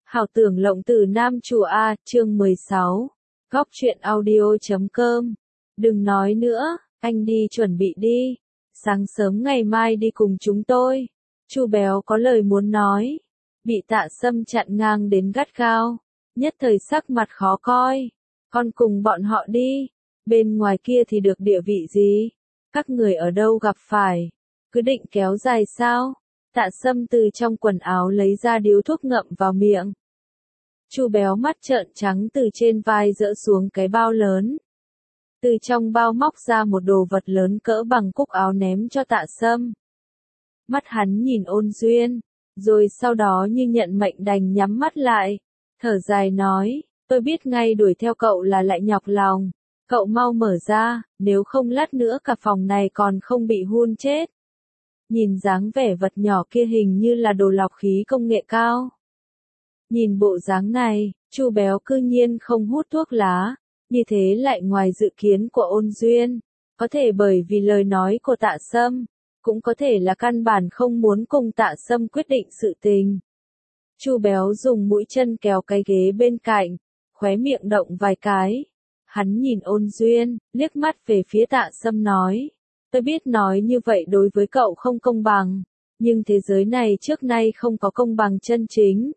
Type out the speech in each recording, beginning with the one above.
Hảo tưởng lộng từ Nam Chùa A, chương 16. Góc truyện audio.com. Đừng nói nữa, anh đi chuẩn bị đi. Sáng sớm ngày mai đi cùng chúng tôi. Chu Béo có lời muốn nói. Bị Tạ Sâm chặn ngang đến gắt gao. Nhất thời sắc mặt khó coi. Con cùng bọn họ đi. Bên ngoài kia thì được địa vị gì? Các người ở đâu gặp phải? Cứ định kéo dài sao? Tạ Sâm từ trong quần áo lấy ra điếu thuốc ngậm vào miệng. Chu Béo mắt trợn trắng từ trên vai dỡ xuống cái bao lớn. Từ trong bao móc ra một đồ vật lớn cỡ bằng cúc áo ném cho Tạ Sâm. Mắt hắn nhìn Ôn Duyên, rồi sau đó như nhận mệnh đành nhắm mắt lại, thở dài nói, tôi biết ngay đuổi theo cậu là lại nhọc lòng, cậu mau mở ra, nếu không lát nữa cả phòng này còn không bị hun chết. Nhìn dáng vẻ vật nhỏ kia hình như là đồ lọc khí công nghệ cao. Nhìn bộ dáng này, Chu Béo cư nhiên không hút thuốc lá, như thế lại ngoài dự kiến của Ôn Duyên, có thể bởi vì lời nói của Tạ Sâm, cũng có thể là căn bản không muốn cùng Tạ Sâm quyết định sự tình. Chu Béo dùng mũi chân kéo cái ghế bên cạnh, khóe miệng động vài cái. Hắn nhìn Ôn Duyên, liếc mắt về phía Tạ Sâm nói, tôi biết nói như vậy đối với cậu không công bằng, nhưng thế giới này trước nay không có công bằng chân chính.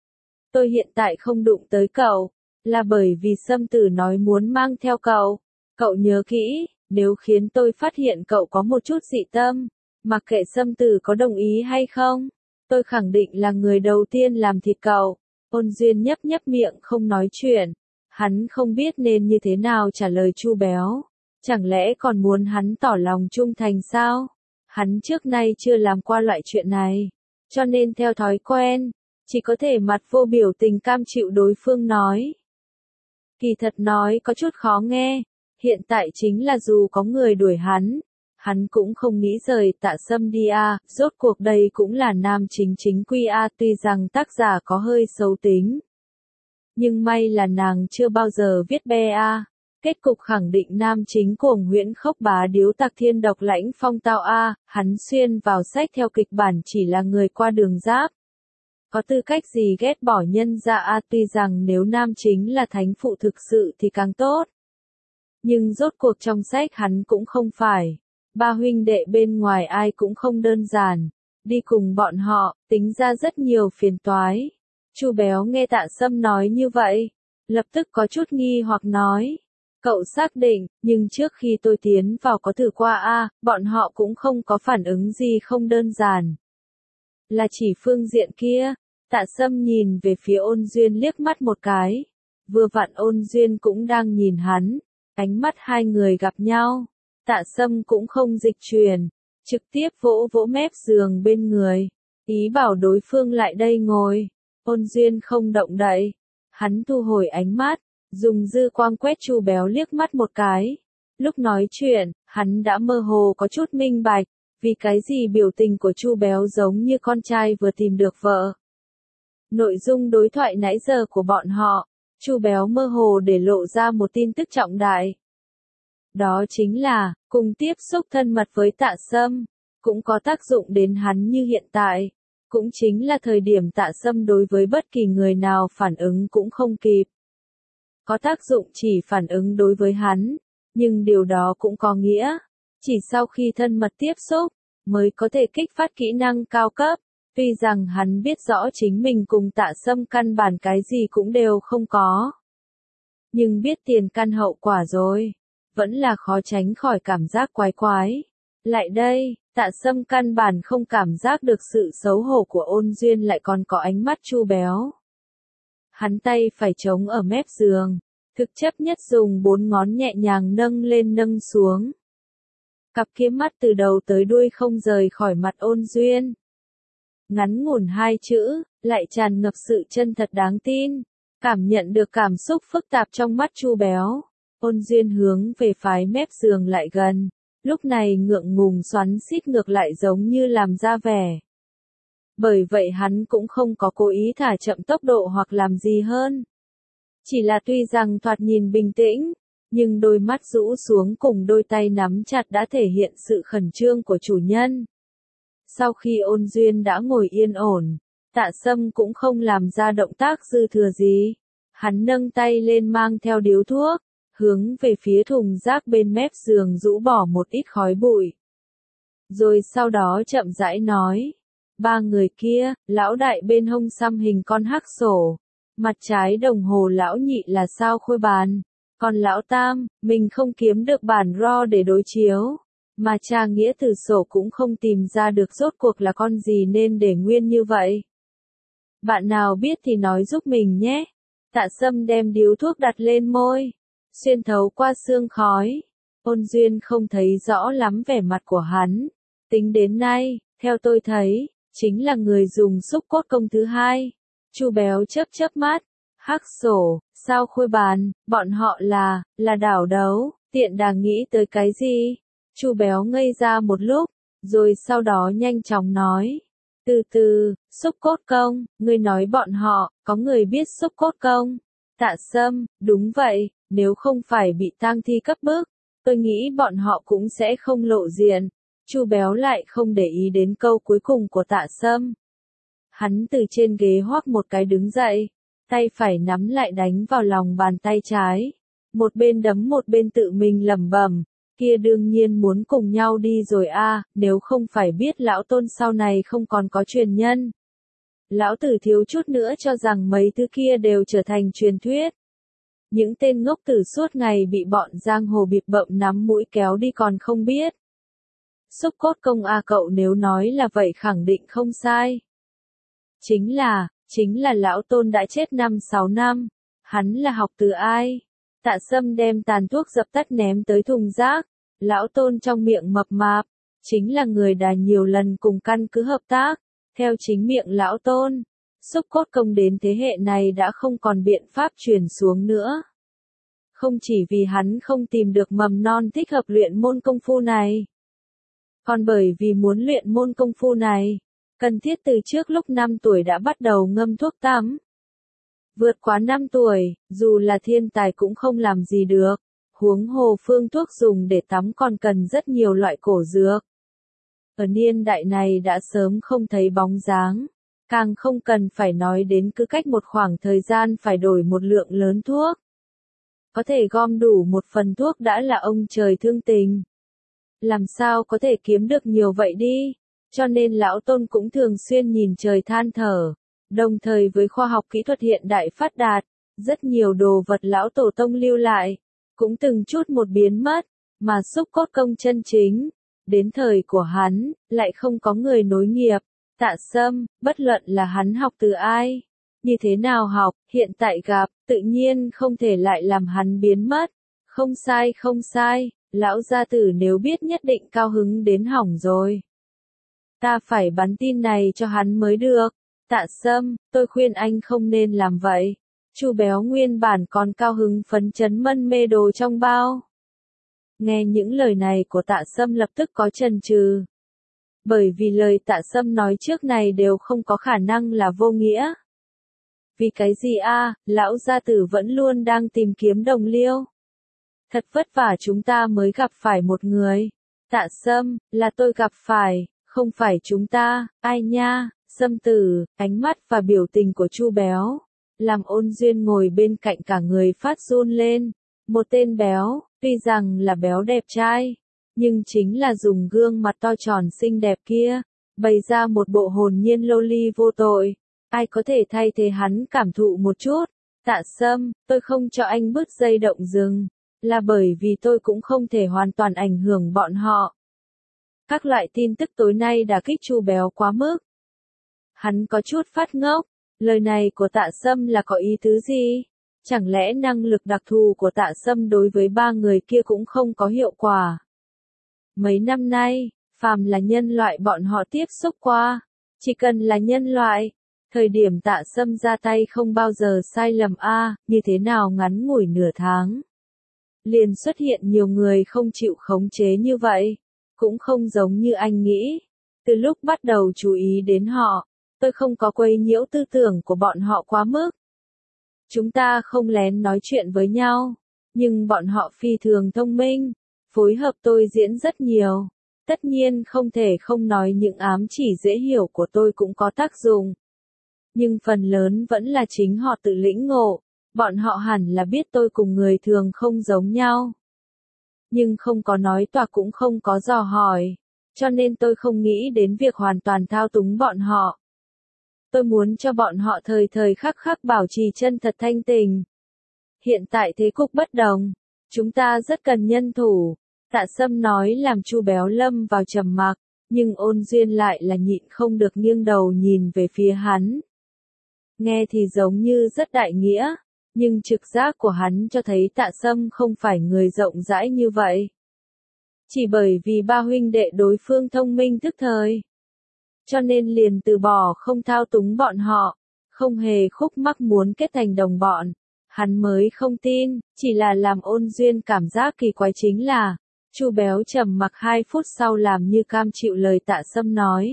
Tôi hiện tại không đụng tới cậu, là bởi vì Sâm Tử nói muốn mang theo cậu. Cậu nhớ kỹ, nếu khiến tôi phát hiện cậu có một chút dị tâm, mặc kệ Sâm Tử có đồng ý hay không, tôi khẳng định là người đầu tiên làm thịt cậu. Ôn Duyên nhấp nhấp miệng không nói chuyện, hắn không biết nên như thế nào trả lời Chu Béo. Chẳng lẽ còn muốn hắn tỏ lòng trung thành sao? Hắn trước nay chưa làm qua loại chuyện này, cho nên theo thói quen, chỉ có thể mặt vô biểu tình cam chịu đối phương nói. Kỳ thật nói có chút khó nghe, hiện tại chính là dù có người đuổi hắn cũng không nghĩ rời Tạ Sâm đi a, rốt cuộc đây cũng là nam chính chính quy a, tuy rằng tác giả có hơi xấu tính. Nhưng may là nàng chưa bao giờ viết be a. Kết cục khẳng định nam chính cuồng huyễn khốc bá điếu tạc thiên độc lãnh phong tao a, hắn xuyên vào sách theo kịch bản chỉ là người qua đường giáp. Có tư cách gì ghét bỏ nhân ra a, tuy rằng nếu nam chính là thánh phụ thực sự thì càng tốt. Nhưng rốt cuộc trong sách hắn cũng không phải. Ba huynh đệ bên ngoài ai cũng không đơn giản. Đi cùng bọn họ, tính ra rất nhiều phiền toái. Chu Béo nghe Tạ Sâm nói như vậy, lập tức có chút nghi hoặc nói. Cậu xác định, nhưng trước khi tôi tiến vào có thử qua a, bọn họ cũng không có phản ứng gì không đơn giản. Là chỉ phương diện kia. Tạ Sâm nhìn về phía Ôn Duyên liếc mắt một cái. Vừa vặn Ôn Duyên cũng đang nhìn hắn. Ánh mắt hai người gặp nhau. Tạ Sâm cũng không dịch chuyển. Trực tiếp vỗ vỗ mép giường bên người. Ý bảo đối phương lại đây ngồi. Ôn Duyên không động đậy. Hắn thu hồi ánh mắt. Dùng dư quang quét Chu Béo liếc mắt một cái. Lúc nói chuyện, hắn đã mơ hồ có chút minh bạch. Vì cái gì biểu tình của Chu Béo giống như con trai vừa tìm được vợ. Nội dung đối thoại nãy giờ của bọn họ, Chu Béo mơ hồ để lộ ra một tin tức trọng đại. Đó chính là, cùng tiếp xúc thân mật với Tạ Sâm, cũng có tác dụng đến hắn như hiện tại. Cũng chính là thời điểm Tạ Sâm đối với bất kỳ người nào phản ứng cũng không kịp. Có tác dụng chỉ phản ứng đối với hắn, nhưng điều đó cũng có nghĩa, chỉ sau khi thân mật tiếp xúc, mới có thể kích phát kỹ năng cao cấp. Tuy rằng hắn biết rõ chính mình cùng Tạ Sâm căn bản cái gì cũng đều không có. Nhưng biết tiền căn hậu quả rồi, vẫn là khó tránh khỏi cảm giác quái quái. Lại đây, Tạ Sâm căn bản không cảm giác được sự xấu hổ của Ôn Duyên lại còn có ánh mắt Chu Béo. Hắn tay phải chống ở mép giường, thực chấp nhất dùng 4 ngón nhẹ nhàng nâng lên nâng xuống. Cặp kia mắt từ đầu tới đuôi không rời khỏi mặt Ôn Duyên. Ngắn ngủn 2 chữ, lại tràn ngập sự chân thật đáng tin. Cảm nhận được cảm xúc phức tạp trong mắt Chu Béo. Ôn Duyên hướng về phái mép giường lại gần. Lúc này ngượng ngùng xoắn xít ngược lại giống như làm ra vẻ. Bởi vậy hắn cũng không có cố ý thả chậm tốc độ hoặc làm gì hơn. Chỉ là tuy rằng thoạt nhìn bình tĩnh, nhưng đôi mắt rũ xuống cùng đôi tay nắm chặt đã thể hiện sự khẩn trương của chủ nhân. Sau khi Ôn Duyên đã ngồi yên ổn, Tạ Sâm cũng không làm ra động tác dư thừa gì. Hắn nâng tay lên mang theo điếu thuốc, hướng về phía thùng rác bên mép giường rũ bỏ một ít khói bụi. Rồi sau đó chậm rãi nói, ba người kia, lão đại bên hông xăm hình con hắc sổ, mặt trái đồng hồ lão nhị là sao khôi bàn, còn lão tam, mình không kiếm được bản RAW để đối chiếu, mà tra nghĩa từ sổ cũng không tìm ra được rốt cuộc là con gì nên để nguyên như vậy. Bạn nào biết thì nói giúp mình nhé. Tạ Sâm đem điếu thuốc đặt lên môi, xuyên thấu qua sương khói. Ôn Duyên không thấy rõ lắm vẻ mặt của hắn. Tính đến nay, theo tôi thấy, chính là người dùng xúc cốt công thứ hai. Chu Béo chớp chớp mắt, hắc sổ, sao khôi bàn, bọn họ là đảo đấu, tiện đà nghĩ tới cái gì? Chu Béo ngây ra một lúc, rồi sau đó nhanh chóng nói. Từ từ, xúc cốt công, ngươi nói bọn họ, có người biết xúc cốt công. Tạ Sâm, đúng vậy, nếu không phải bị tang thi cấp bức, tôi nghĩ bọn họ cũng sẽ không lộ diện. Chu Béo lại không để ý đến câu cuối cùng của Tạ Sâm. Hắn từ trên ghế hoác một cái đứng dậy, tay phải nắm lại đánh vào lòng bàn tay trái. Một bên đấm một bên tự mình lẩm bẩm, kia đương nhiên muốn cùng nhau đi rồi a, nếu không phải biết lão Tôn sau này không còn có truyền nhân. Lão tử thiếu chút nữa cho rằng mấy thứ kia đều trở thành truyền thuyết. Những tên ngốc tử suốt ngày bị bọn giang hồ bịp bợm nắm mũi kéo đi còn không biết. Xúc cốt công a, cậu nếu nói là vậy khẳng định không sai. Chính là lão Tôn đã chết 5-6 năm. Hắn là học từ ai? Tạ Sâm đem tàn thuốc dập tắt ném tới thùng rác. Lão Tôn trong miệng mập mạp, chính là người đã nhiều lần cùng căn cứ hợp tác. Theo chính miệng lão Tôn, xúc cốt công đến thế hệ này đã không còn biện pháp truyền xuống nữa. Không chỉ vì hắn không tìm được mầm non thích hợp luyện môn công phu này, còn bởi vì muốn luyện môn công phu này, cần thiết từ trước lúc 5 tuổi đã bắt đầu ngâm thuốc tắm. Vượt quá 5 tuổi, dù là thiên tài cũng không làm gì được, huống hồ phương thuốc dùng để tắm còn cần rất nhiều loại cổ dược. Ở niên đại này đã sớm không thấy bóng dáng, càng không cần phải nói đến cứ cách một khoảng thời gian phải đổi một lượng lớn thuốc. Có thể gom đủ một phần thuốc đã là ông trời thương tình. Làm sao có thể kiếm được nhiều vậy đi, cho nên lão Tôn cũng thường xuyên nhìn trời than thở. Đồng thời với khoa học kỹ thuật hiện đại phát đạt, rất nhiều đồ vật lão tổ tông lưu lại, cũng từng chút một biến mất, mà xúc cốt công chân chính. Đến thời của hắn, lại không có người nối nghiệp. Tạ Sâm, bất luận là hắn học từ ai, như thế nào học, hiện tại gặp, tự nhiên không thể lại làm hắn biến mất. Không sai, lão gia tử nếu biết nhất định cao hứng đến hỏng rồi. Ta phải bắn tin này cho hắn mới được. Tạ Sâm, tôi khuyên anh không nên làm vậy. Chu Béo nguyên bản còn cao hứng phấn chấn mân mê đồ trong bao. Nghe những lời này của Tạ Sâm lập tức có chần chừ. Bởi vì lời Tạ Sâm nói trước này đều không có khả năng là vô nghĩa. Vì cái gì a, lão gia tử vẫn luôn đang tìm kiếm đồng liêu. Thật vất vả chúng ta mới gặp phải một người. Tạ Sâm, là tôi gặp phải, không phải chúng ta, ai nha, Sâm tử, ánh mắt và biểu tình của Chu Béo, làm Ôn Duyên ngồi bên cạnh cả người phát run lên. Một tên béo, tuy rằng là béo đẹp trai, nhưng chính là dùng gương mặt to tròn xinh đẹp kia, bày ra một bộ hồn nhiên loli vô tội. Ai có thể thay thế hắn cảm thụ một chút? Tạ Sâm, tôi không cho anh bứt dây động rừng, là bởi vì tôi cũng không thể hoàn toàn ảnh hưởng bọn họ. Các loại tin tức tối nay đả kích Chu Béo quá mức. Hắn có chút phát ngốc, lời này của Tạ Sâm là có ý tứ gì? Chẳng lẽ năng lực đặc thù của Tạ Sâm đối với ba người kia cũng không có hiệu quả? Mấy năm nay, phàm là nhân loại bọn họ tiếp xúc qua, chỉ cần là nhân loại, thời điểm Tạ Sâm ra tay không bao giờ sai lầm a, như thế nào ngắn ngủi nửa tháng. Liền xuất hiện nhiều người không chịu khống chế như vậy, cũng không giống như anh nghĩ. Từ lúc bắt đầu chú ý đến họ, tôi không có quấy nhiễu tư tưởng của bọn họ quá mức. Chúng ta không lén nói chuyện với nhau, nhưng bọn họ phi thường thông minh, phối hợp tôi diễn rất nhiều. Tất nhiên không thể không nói những ám chỉ dễ hiểu của tôi cũng có tác dụng. nhưng phần lớn vẫn là chính họ tự lĩnh ngộ, bọn họ hẳn là biết tôi cùng người thường không giống nhau. Nhưng không có nói toạc cũng không có dò hỏi, cho nên tôi không nghĩ đến việc hoàn toàn thao túng bọn họ. Tôi muốn cho bọn họ thời thời khắc khắc bảo trì chân thật thanh tình. Hiện tại thế cục bất đồng, chúng ta rất cần nhân thủ, Tạ Sâm nói làm Chu Béo lâm vào trầm mặc, nhưng Ôn Duyên lại là nhịn không được nghiêng đầu nhìn về phía hắn. Nghe thì giống như rất đại nghĩa, nhưng trực giác của hắn cho thấy Tạ Sâm không phải người rộng rãi như vậy. Chỉ bởi vì ba huynh đệ đối phương thông minh thức thời, cho nên liền từ bỏ không thao túng bọn họ, không hề khúc mắc muốn kết thành đồng bọn. Hắn mới không tin, chỉ là làm Ôn Duyên cảm giác kỳ quái chính là, Chu Béo trầm mặc 2 phút sau làm như cam chịu lời Tạ Sâm nói.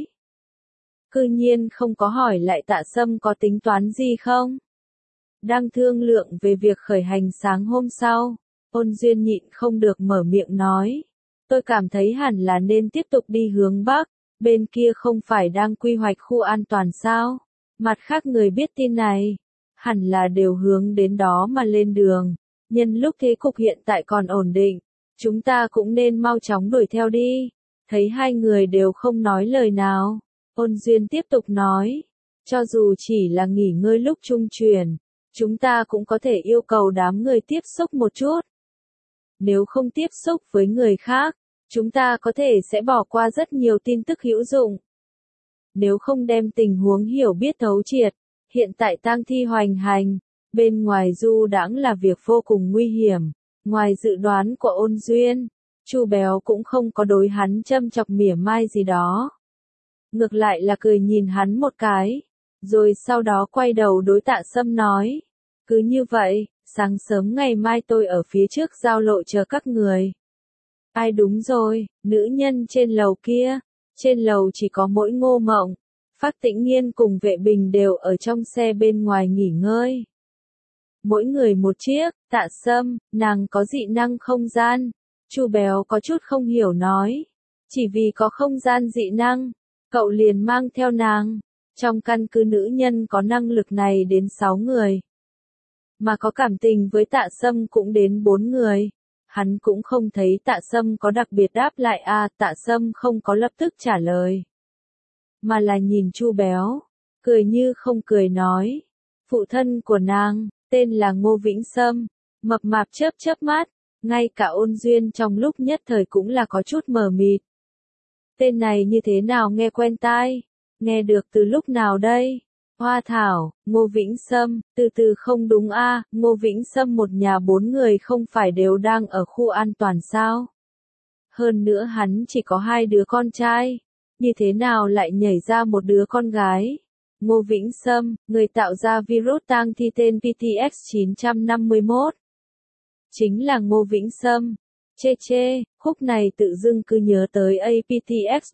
Cư nhiên không có hỏi lại Tạ Sâm có tính toán gì không? Đang thương lượng về việc khởi hành sáng hôm sau, Ôn Duyên nhịn không được mở miệng nói. Tôi cảm thấy hẳn là nên tiếp tục đi hướng Bắc, bên kia không phải đang quy hoạch khu an toàn sao? Mặt khác người biết tin này, hẳn là đều hướng đến đó mà lên đường. Nhân lúc thế cục hiện tại còn ổn định, chúng ta cũng nên mau chóng đuổi theo đi. Thấy hai người đều không nói lời nào, Ôn Duyên tiếp tục nói, cho dù chỉ là nghỉ ngơi lúc trung chuyển, chúng ta cũng có thể yêu cầu đám người tiếp xúc một chút. Nếu không tiếp xúc với người khác, chúng ta có thể sẽ bỏ qua rất nhiều tin tức hữu dụng. Nếu không đem tình huống hiểu biết thấu triệt, hiện tại tang thi hoành hành, bên ngoài du đãng là việc vô cùng nguy hiểm. Ngoài dự đoán của Ôn Duyên, Chu Béo cũng không có đối hắn châm chọc mỉa mai gì đó. Ngược lại là cười nhìn hắn một cái, rồi sau đó quay đầu đối Tạ Sâm nói. Cứ như vậy, sáng sớm ngày mai tôi ở phía trước giao lộ chờ các người. Ai đúng rồi, nữ nhân trên lầu kia, trên lầu chỉ có mỗi Ngô Mộng, Phác Tĩnh Nghiên cùng Vệ Bình đều ở trong xe bên ngoài nghỉ ngơi. Mỗi người một chiếc. Tạ Sâm, nàng có dị năng không gian. Chu Béo có chút không hiểu nói. Chỉ vì có không gian dị năng, cậu liền mang theo nàng. Trong căn cứ nữ nhân có năng lực này đến 6 người. Mà có cảm tình với Tạ Sâm cũng đến 4 người. Hắn cũng không thấy Tạ Sâm có đặc biệt đáp lại Tạ Sâm không có lập tức trả lời. Mà là nhìn Chu Béo, cười như không cười nói. Phụ thân của nàng, tên là Ngô Vĩnh Sâm, mập mạp chớp chớp mắt, ngay cả Ôn Duyên trong lúc nhất thời cũng là có chút mờ mịt. Tên này như thế nào nghe quen tai, nghe được từ lúc nào đây? Hoa Thảo, Ngô Vĩnh Sâm, từ không đúng Ngô Vĩnh Sâm một nhà 4 người không phải đều đang ở khu an toàn sao? Hơn nữa hắn chỉ có 2 đứa con trai, như thế nào lại nhảy ra một đứa con gái? Ngô Vĩnh Sâm, người tạo ra virus tang thi tên PTX-951. Chính là Ngô Vĩnh Sâm. Khúc này tự dưng cứ nhớ tới APTX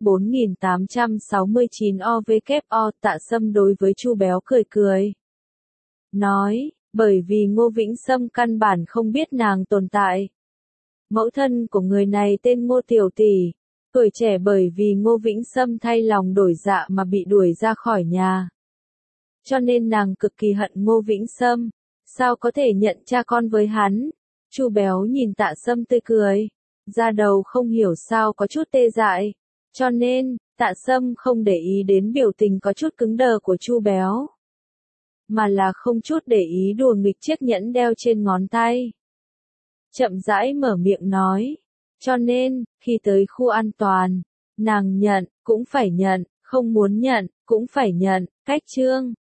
4869 OVKO. Tạ Sâm đối với Chu Béo cười cười. Nói, bởi vì Ngô Vĩnh Sâm căn bản không biết nàng tồn tại. Mẫu thân của người này tên Ngô Tiểu Tỷ, tuổi trẻ bởi vì Ngô Vĩnh Sâm thay lòng đổi dạ mà bị đuổi ra khỏi nhà. Cho nên nàng cực kỳ hận Ngô Vĩnh Sâm, sao có thể nhận cha con với hắn? Chu Béo nhìn Tạ Sâm tươi cười, da đầu không hiểu sao có chút tê dại, cho nên, Tạ Sâm không để ý đến biểu tình có chút cứng đờ của Chu Béo, mà là không chút để ý đùa nghịch chiếc nhẫn đeo trên ngón tay. Chậm rãi mở miệng nói, cho nên, khi tới khu an toàn, nàng nhận, cũng phải nhận, không muốn nhận, cũng phải nhận, cách chương.